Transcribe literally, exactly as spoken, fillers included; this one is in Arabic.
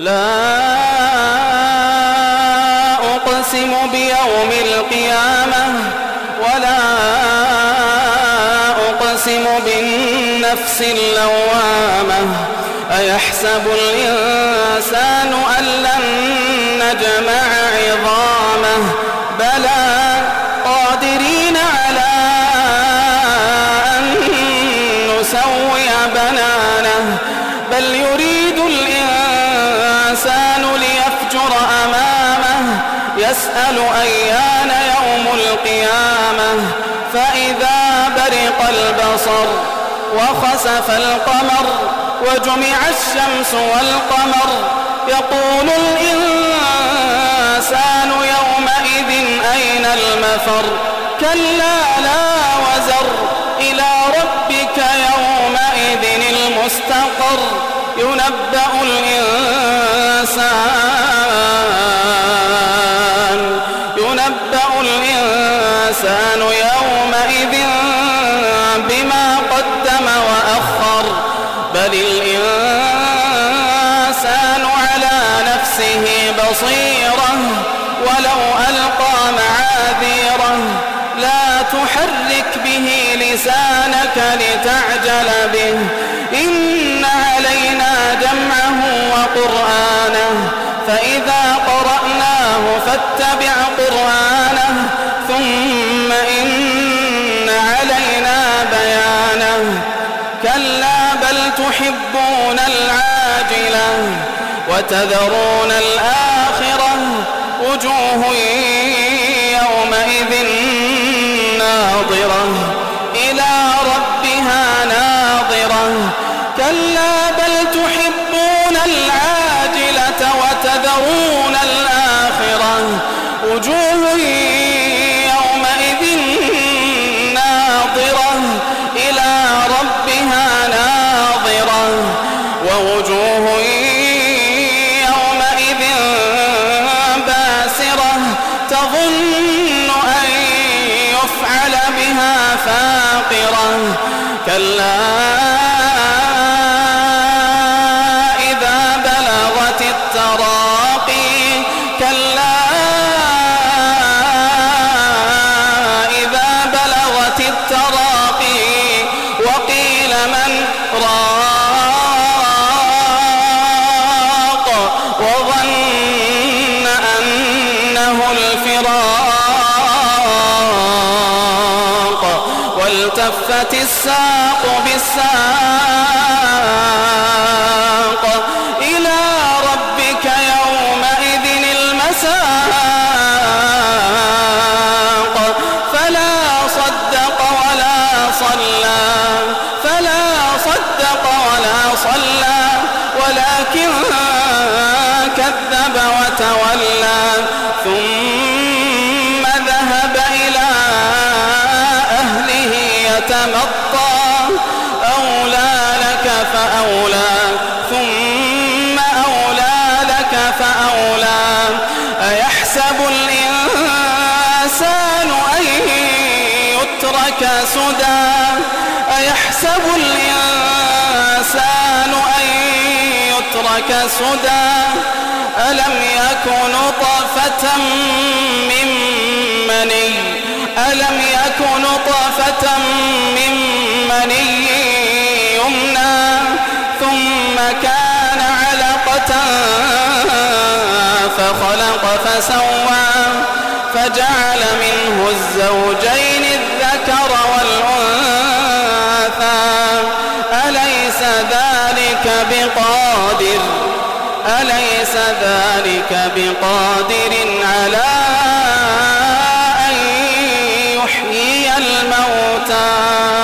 لا أقسم بيوم القيامة ولا أقسم بالنفس اللوامة أيحسب الإنسان أن لن نجمع عظامه بلى قادرين على أن نسوي بنانه بل يريد الإنسان ليفجر أمامه يسأل أيان يوم القيامة فإذا برق البصر وخسف القمر وجمع الشمس والقمر يقول الإنسان يومئذ أين المفر كلا لا وزر إلى ربك يومئذ المستقر ينبأ الإنسان ينبأ الإنسان يومئذ بما قدم وأخر بل الإنسان على نفسه بصيرة ولو ألقى معاذيره لا تحرك به لسانك لتعجل به إن علينا جمعه وقرآنه فإذا قرأناه فاتبع قرآنه ثم إن علينا بيانه كلا بل تحبون العاجلة وتذرون الآخرة وجوه يومئذ ناظرة إلى ربها ناظرة كلا بل تحبون العاجلة وتذرون الآخرة وجوه يومئذ ناظرة إلى ربها ناظرة ووجوه يومئذ باسرة تظن أن يفعل بها فاقرة كلا إذا بلغت التراقي كلا إذا بلغت التراقي وقيل من راق وظن أنه الفراق والتفت الساق بالساق إلى ربك يومئذ المساق فلا صدق ولا صلى فلا صدق ولا صلى ولكن كذب وتولى ثم ذهب إلى أهله يتمطى أولى لك فأولى ثم أولى لك فأولى أيحسب الإنسان أن يترك سدى أيحسب الإنسان أن يترك سدى ألم يك نطفة من مني ألم يك نطفة من مني يمنى ثم كان علقة فخلق فسوى فجعل منه الزوجين الذكر والأنثى أليس ذلك بقادر أليس ذلك بقادر على أن يحيي الموتى